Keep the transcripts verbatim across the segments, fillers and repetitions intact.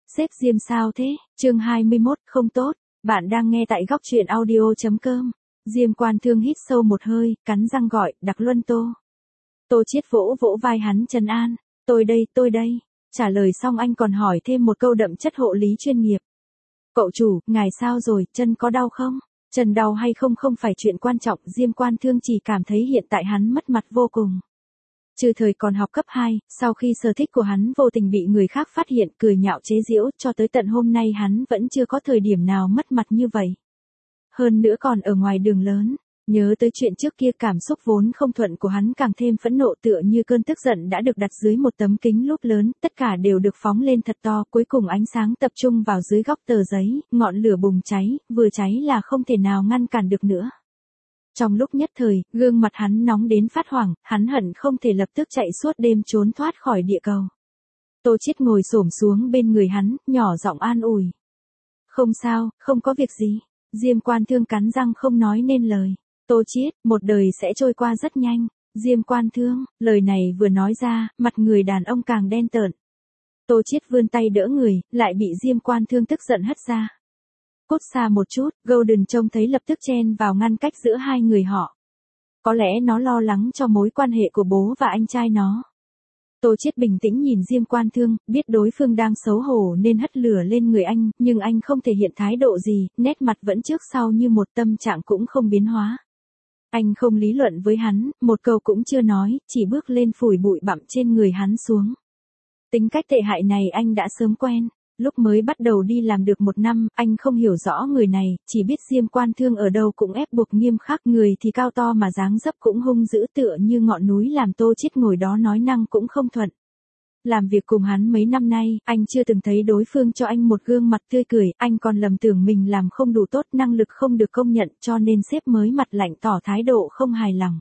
Sếp Diêm sao thế? Chương hai mươi mốt, không tốt. Bạn đang nghe tại góc truyện audio.com. Diêm Quan Thương hít sâu một hơi, cắn răng gọi, Đặc Luân Tô. Tô Chiết vỗ vỗ vai hắn trấn an. Tôi đây, tôi đây. Trả lời xong anh còn hỏi thêm một câu đậm chất hộ lý chuyên nghiệp. Cậu chủ, ngài sao rồi, chân có đau không? Chân đau hay không không phải chuyện quan trọng, Diêm Quan Thương chỉ cảm thấy hiện tại hắn mất mặt vô cùng. Trừ thời còn học cấp hai, sau khi sở thích của hắn vô tình bị người khác phát hiện, cười nhạo chế giễu, cho tới tận hôm nay hắn vẫn chưa có thời điểm nào mất mặt như vậy. Hơn nữa còn ở ngoài đường lớn, nhớ tới chuyện trước kia cảm xúc vốn không thuận của hắn càng thêm phẫn nộ tựa như cơn tức giận đã được đặt dưới một tấm kính lúp lớn, tất cả đều được phóng lên thật to, cuối cùng ánh sáng tập trung vào dưới góc tờ giấy, ngọn lửa bùng cháy, vừa cháy là không thể nào ngăn cản được nữa. Trong lúc nhất thời, gương mặt hắn nóng đến phát hoảng, hắn hận không thể lập tức chạy suốt đêm trốn thoát khỏi địa cầu. Tô Chiết ngồi xổm xuống bên người hắn, nhỏ giọng an ủi. Không sao, không có việc gì. Diêm Quan Thương cắn răng không nói nên lời. Tô Chiết, một đời sẽ trôi qua rất nhanh. Diêm Quan Thương, lời này vừa nói ra, mặt người đàn ông càng đen tởn. Tô Chiết vươn tay đỡ người, lại bị Diêm Quan Thương tức giận hất ra. Cút xa một chút, Golden trông thấy lập tức chen vào ngăn cách giữa hai người họ. Có lẽ nó lo lắng cho mối quan hệ của bố và anh trai nó. Tô Chiết bình tĩnh nhìn Diêm Quan Thương, biết đối phương đang xấu hổ nên hất lửa lên người anh, nhưng anh không thể hiện thái độ gì, nét mặt vẫn trước sau như một, tâm trạng cũng không biến hóa. Anh không lý luận với hắn, một câu cũng chưa nói, chỉ bước lên phủi bụi bặm trên người hắn xuống. Tính cách tệ hại này anh đã sớm quen. Lúc mới bắt đầu đi làm được một năm, anh không hiểu rõ người này, chỉ biết Diêm Quan Thương ở đâu cũng ép buộc nghiêm khắc, người thì cao to mà dáng dấp cũng hung dữ tựa như ngọn núi, làm Tô Chiết ngồi đó nói năng cũng không thuận. Làm việc cùng hắn mấy năm nay, anh chưa từng thấy đối phương cho anh một gương mặt tươi cười, anh còn lầm tưởng mình làm không đủ tốt, năng lực không được công nhận, cho nên sếp mới mặt lạnh tỏ thái độ không hài lòng.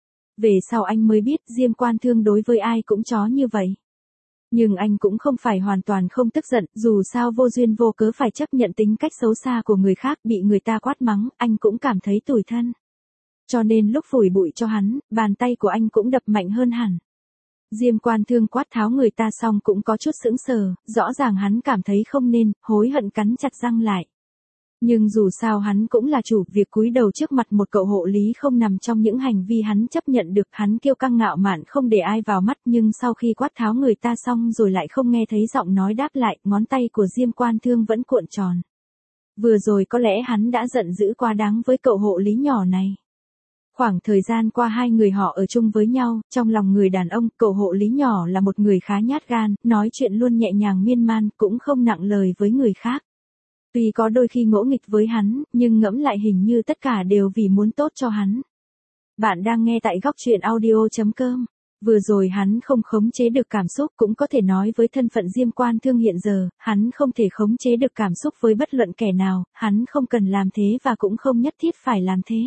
Về sau anh mới biết Diêm Quan Thương đối với ai cũng chó như vậy. Nhưng anh cũng không phải hoàn toàn không tức giận, dù sao vô duyên vô cớ phải chấp nhận tính cách xấu xa của người khác, bị người ta quát mắng, anh cũng cảm thấy tủi thân. Cho nên lúc phủi bụi cho hắn, bàn tay của anh cũng đập mạnh hơn hẳn. Diêm Quan Thương quát tháo người ta xong cũng có chút sững sờ, rõ ràng hắn cảm thấy không nên, hối hận cắn chặt răng lại. Nhưng dù sao hắn cũng là chủ, việc cúi đầu trước mặt một cậu hộ lý không nằm trong những hành vi hắn chấp nhận được, hắn kiêu căng ngạo mạn không để ai vào mắt, nhưng sau khi quát tháo người ta xong rồi lại không nghe thấy giọng nói đáp lại, ngón tay của Diêm Quan Thương vẫn cuộn tròn. Vừa rồi có lẽ hắn đã giận dữ quá đáng với cậu hộ lý nhỏ này. Khoảng thời gian qua hai người họ ở chung với nhau, trong lòng người đàn ông, cậu hộ lý nhỏ là một người khá nhát gan, nói chuyện luôn nhẹ nhàng miên man, cũng không nặng lời với người khác. Tuy có đôi khi ngỗ nghịch với hắn, nhưng ngẫm lại hình như tất cả đều vì muốn tốt cho hắn. Bạn đang nghe tại góc truyện audio.com. Vừa rồi hắn không khống chế được cảm xúc, cũng có thể nói với thân phận Diêm Quan Thương hiện giờ, hắn không thể khống chế được cảm xúc với bất luận kẻ nào, hắn không cần làm thế và cũng không nhất thiết phải làm thế.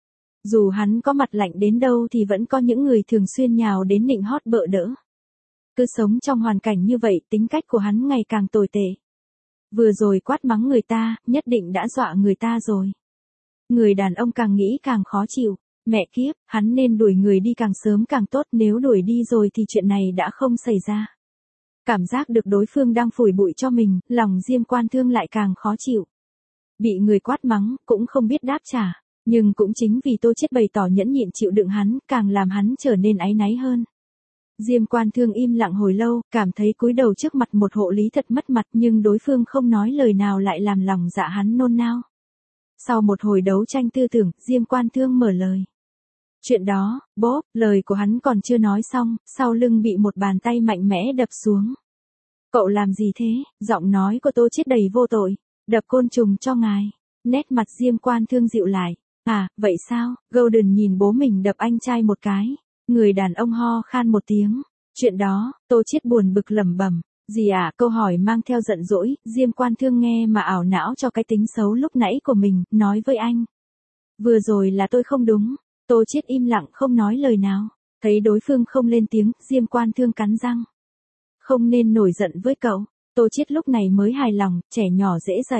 Dù hắn có mặt lạnh đến đâu thì vẫn có những người thường xuyên nhào đến nịnh hót bợ đỡ. Cứ sống trong hoàn cảnh như vậy, tính cách của hắn ngày càng tồi tệ. Vừa rồi quát mắng người ta, nhất định đã dọa người ta rồi. Người đàn ông càng nghĩ càng khó chịu. Mẹ kiếp, hắn nên đuổi người đi càng sớm càng tốt, nếu đuổi đi rồi thì chuyện này đã không xảy ra. Cảm giác được đối phương đang phủi bụi cho mình, lòng Diêm Quan Thương lại càng khó chịu. Bị người quát mắng, cũng không biết đáp trả. Nhưng cũng chính vì Tô Chiết bày tỏ nhẫn nhịn chịu đựng hắn, càng làm hắn trở nên áy náy hơn. Diêm Quan Thương im lặng hồi lâu, cảm thấy cúi đầu trước mặt một hộ lý thật mất mặt, nhưng đối phương không nói lời nào lại làm lòng dạ hắn nôn nao. Sau một hồi đấu tranh tư tưởng, Diêm Quan Thương mở lời. Chuyện đó, bốp, lời của hắn còn chưa nói xong, sau lưng bị một bàn tay mạnh mẽ đập xuống. Cậu làm gì thế? Giọng nói của Tô Chiết đầy vô tội. Đập côn trùng cho ngài. Nét mặt Diêm Quan Thương dịu lại. À, vậy sao? Golden nhìn bố mình đập anh trai một cái. Người đàn ông ho khan một tiếng. Chuyện đó, Tô Chiết buồn bực lẩm bẩm. Gì à? Câu hỏi mang theo giận dỗi, Diêm Quan Thương nghe mà ảo não cho cái tính xấu lúc nãy của mình, nói với anh. Vừa rồi là tôi không đúng. Tô Chiết im lặng không nói lời nào. Thấy đối phương không lên tiếng, Diêm Quan Thương cắn răng. Không nên nổi giận với cậu. Tô Chiết lúc này mới hài lòng, trẻ nhỏ dễ dạy.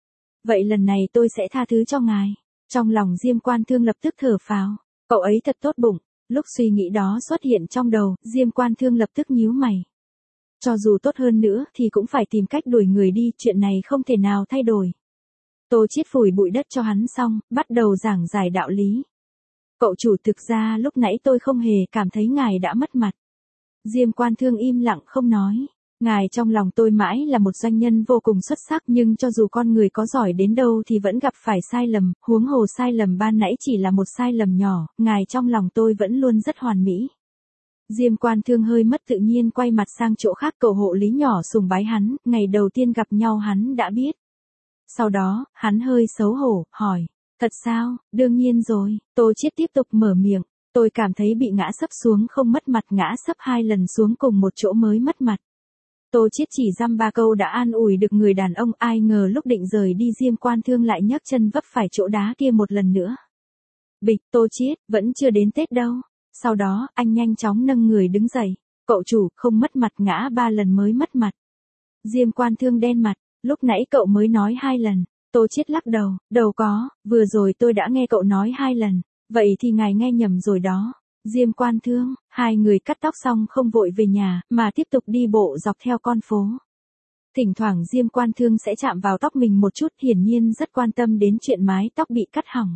Vậy lần này tôi sẽ tha thứ cho ngài. Trong lòng Diêm Quan Thương lập tức thở phào. Cậu ấy thật tốt bụng. Lúc suy nghĩ đó xuất hiện trong đầu, Diêm Quan Thương lập tức nhíu mày. Cho dù tốt hơn nữa thì cũng phải tìm cách đuổi người đi, chuyện này không thể nào thay đổi. Tô Chiết phủi bụi đất cho hắn xong, bắt đầu giảng giải đạo lý. Cậu chủ, thực ra lúc nãy tôi không hề cảm thấy ngài đã mất mặt. Diêm Quan Thương im lặng không nói. Ngài trong lòng tôi mãi là một doanh nhân vô cùng xuất sắc, nhưng cho dù con người có giỏi đến đâu thì vẫn gặp phải sai lầm, huống hồ sai lầm ban nãy chỉ là một sai lầm nhỏ, ngài trong lòng tôi vẫn luôn rất hoàn mỹ. Diêm Quan Thương hơi mất tự nhiên quay mặt sang chỗ khác, cậu hộ lý nhỏ sùng bái hắn, ngày đầu tiên gặp nhau hắn đã biết. Sau đó, hắn hơi xấu hổ, hỏi, thật sao, đương nhiên rồi. Tô Chiết tiếp tục mở miệng, tôi cảm thấy bị ngã sấp xuống không mất mặt, ngã sấp hai lần xuống cùng một chỗ mới mất mặt. Tô Chiết chỉ dăm ba câu đã an ủi được người đàn ông, ai ngờ lúc định rời đi Diêm Quan Thương lại nhấc chân vấp phải chỗ đá kia một lần nữa. Bịch. Tô Chiết, vẫn chưa đến Tết đâu. Sau đó, anh nhanh chóng nâng người đứng dậy. Cậu chủ, không mất mặt, ngã ba lần mới mất mặt. Diêm Quan Thương đen mặt, lúc nãy cậu mới nói hai lần. Tô Chiết lắc đầu, đâu có, vừa rồi tôi đã nghe cậu nói hai lần. Vậy thì ngài nghe nhầm rồi đó. Diêm Quan Thương, hai người cắt tóc xong không vội về nhà, mà tiếp tục đi bộ dọc theo con phố. Thỉnh thoảng Diêm Quan Thương sẽ chạm vào tóc mình một chút, hiển nhiên rất quan tâm đến chuyện mái tóc bị cắt hỏng.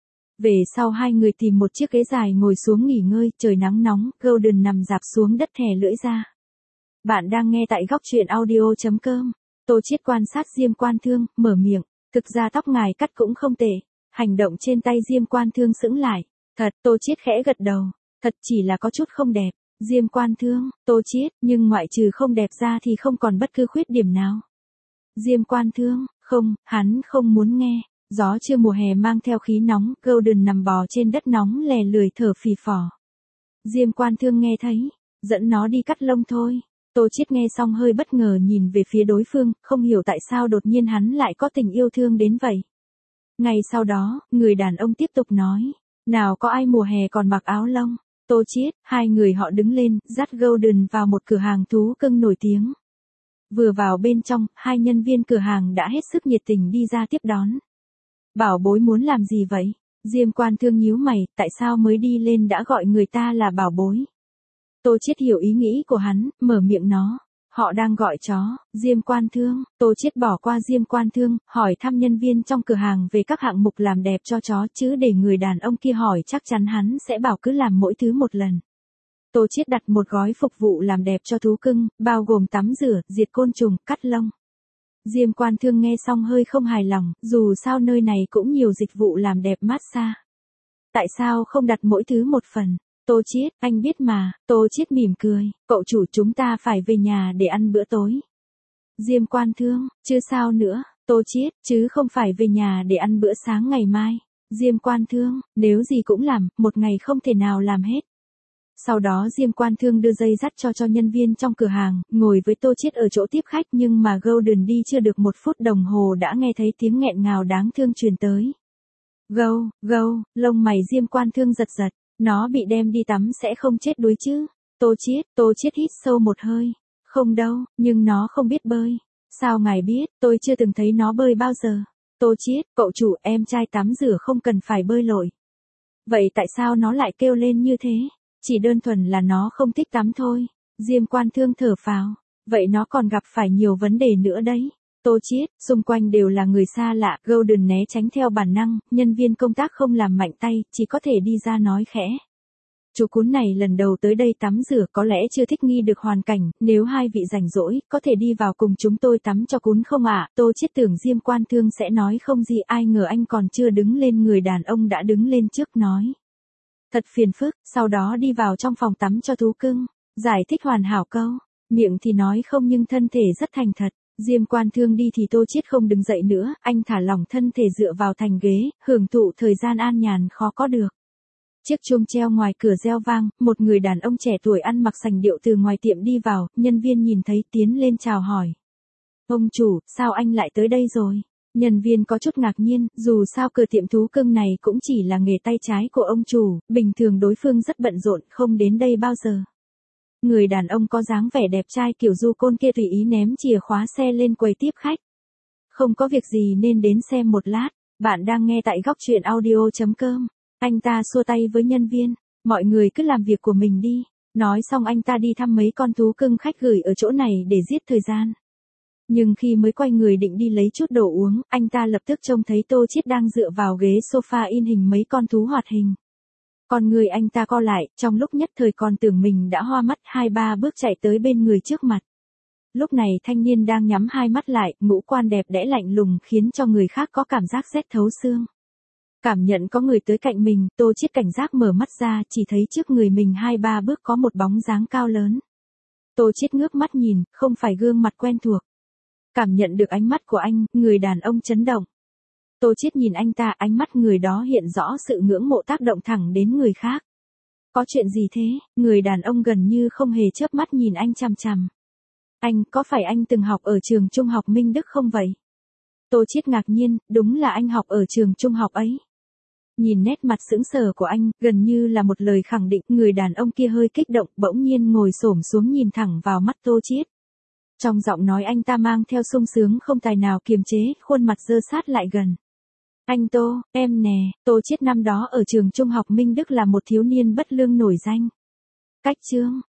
Về sau hai người tìm một chiếc ghế dài ngồi xuống nghỉ ngơi, trời nắng nóng, Golden nằm rạp xuống đất thè lưỡi ra. Bạn đang nghe tại góc truyện audio chấm com. Tô Chiết quan sát Diêm Quan Thương, mở miệng, thực ra tóc ngài cắt cũng không tệ. Hành động trên tay Diêm Quan Thương sững lại. Thật. Tô Chiết khẽ gật đầu, thật chỉ là có chút không đẹp. Diêm Quan Thương, Tô Chiết, nhưng ngoại trừ không đẹp ra thì không còn bất cứ khuyết điểm nào. Diêm Quan Thương, không, hắn không muốn nghe. Gió trưa mùa hè mang theo khí nóng, Golden nằm bò trên đất nóng lè lười thở phì phò. Diêm Quan Thương nghe thấy, dẫn nó đi cắt lông thôi. Tô Chiết nghe xong hơi bất ngờ nhìn về phía đối phương, không hiểu tại sao đột nhiên hắn lại có tình yêu thương đến vậy. Ngay sau đó, người đàn ông tiếp tục nói, nào có ai mùa hè còn mặc áo lông. Tô Chiết, hai người họ đứng lên, dắt Golden vào một cửa hàng thú cưng nổi tiếng. Vừa vào bên trong, hai nhân viên cửa hàng đã hết sức nhiệt tình đi ra tiếp đón. Bảo bối muốn làm gì vậy? Diêm Quan Thương nhíu mày, tại sao mới đi lên đã gọi người ta là bảo bối? Tô Chiết hiểu ý nghĩ của hắn, mở miệng nó. Họ đang gọi chó. Diêm Quan Thương. Tô Chiết bỏ qua Diêm Quan Thương, hỏi thăm nhân viên trong cửa hàng về các hạng mục làm đẹp cho chó, chứ để người đàn ông kia hỏi chắc chắn hắn sẽ bảo cứ làm mỗi thứ một lần. Tô Chiết đặt một gói phục vụ làm đẹp cho thú cưng, bao gồm tắm rửa, diệt côn trùng, cắt lông. Diêm Quan Thương nghe xong hơi không hài lòng, dù sao nơi này cũng nhiều dịch vụ làm đẹp massage. Tại sao không đặt mỗi thứ một phần? Tô Chiết, anh biết mà. Tô Chiết mỉm cười, cậu chủ, chúng ta phải về nhà để ăn bữa tối. Diêm Quan Thương, chứ sao nữa? Tô Chiết, chứ không phải về nhà để ăn bữa sáng ngày mai. Diêm Quan Thương, nếu gì cũng làm, một ngày không thể nào làm hết. Sau đó Diêm Quan Thương đưa dây dắt cho cho nhân viên trong cửa hàng, ngồi với Tô Chiết ở chỗ tiếp khách, nhưng mà Golden đi chưa được một phút đồng hồ đã nghe thấy tiếng nghẹn ngào đáng thương truyền tới. Gâu, gâu, lông mày Diêm Quan Thương giật giật, nó bị đem đi tắm sẽ không chết đuối chứ? Tô Chiết, Tô Chiết hít sâu một hơi, không đâu, nhưng nó không biết bơi. Sao ngài biết? Tôi chưa từng thấy nó bơi bao giờ. Tô Chiết, cậu chủ, em trai tắm rửa không cần phải bơi lội. Vậy tại sao nó lại kêu lên như thế? Chỉ đơn thuần là nó không thích tắm thôi. Diêm Quan Thương thở phào. Vậy nó còn gặp phải nhiều vấn đề nữa đấy. Tô Chiết, xung quanh đều là người xa lạ, Golden né tránh theo bản năng, nhân viên công tác không làm mạnh tay, chỉ có thể đi ra nói khẽ. Chú cún này lần đầu tới đây tắm rửa có lẽ chưa thích nghi được hoàn cảnh, nếu hai vị rảnh rỗi, có thể đi vào cùng chúng tôi tắm cho cún không ạ? Tô Chiết tưởng Diêm Quan Thương sẽ nói không gì, ai ngờ anh còn chưa đứng lên, người đàn ông đã đứng lên trước nói. Thật phiền phức, sau đó đi vào trong phòng tắm cho thú cưng, giải thích hoàn hảo câu, miệng thì nói không nhưng thân thể rất thành thật. Diêm Quan Thương đi thì Tô Chiết không đứng dậy nữa, anh thả lỏng thân thể dựa vào thành ghế, hưởng thụ thời gian an nhàn khó có được. Chiếc chuông treo ngoài cửa reo vang, một người đàn ông trẻ tuổi ăn mặc sành điệu từ ngoài tiệm đi vào, nhân viên nhìn thấy tiến lên chào hỏi. Ông chủ, sao anh lại tới đây rồi? Nhân viên có chút ngạc nhiên, dù sao cửa tiệm thú cưng này cũng chỉ là nghề tay trái của ông chủ, bình thường đối phương rất bận rộn, không đến đây bao giờ. Người đàn ông có dáng vẻ đẹp trai kiểu du côn kia tùy ý ném chìa khóa xe lên quầy tiếp khách. Không có việc gì nên đến xem một lát, bạn đang nghe tại góc truyện audio chấm com. Anh ta xua tay với nhân viên, mọi người cứ làm việc của mình đi. Nói xong anh ta đi thăm mấy con thú cưng khách gửi ở chỗ này để giết thời gian. Nhưng khi mới quay người định đi lấy chút đồ uống, anh ta lập tức trông thấy Tô Chiết đang dựa vào ghế sofa in hình mấy con thú hoạt hình. Con người anh ta co lại, trong lúc nhất thời còn tưởng mình đã hoa mắt, hai ba bước chạy tới bên người trước mặt. Lúc này thanh niên đang nhắm hai mắt lại, ngũ quan đẹp đẽ lạnh lùng khiến cho người khác có cảm giác rét thấu xương. Cảm nhận có người tới cạnh mình, Tô Chiết cảnh giác mở mắt ra, chỉ thấy trước người mình hai ba bước có một bóng dáng cao lớn. Tô Chiết ngước mắt nhìn, không phải gương mặt quen thuộc. Cảm nhận được ánh mắt của anh, người đàn ông chấn động. Tô Chiết nhìn anh ta, ánh mắt người đó hiện rõ sự ngưỡng mộ tác động thẳng đến người khác. Có chuyện gì thế? Người đàn ông gần như không hề chớp mắt nhìn anh chằm chằm. Anh, có phải anh từng học ở trường trung học Minh Đức không vậy? Tô Chiết ngạc nhiên, đúng là anh học ở trường trung học ấy. Nhìn nét mặt sững sờ của anh, gần như là một lời khẳng định, người đàn ông kia hơi kích động, bỗng nhiên ngồi xổm xuống nhìn thẳng vào mắt Tô Chiết. Trong giọng nói anh ta mang theo sung sướng không tài nào kiềm chế, khuôn mặt dơ sát lại gần. Anh Tô, em nè, Tô Chiết năm đó ở trường trung học Minh Đức là một thiếu niên bất lương nổi danh. Cách chương,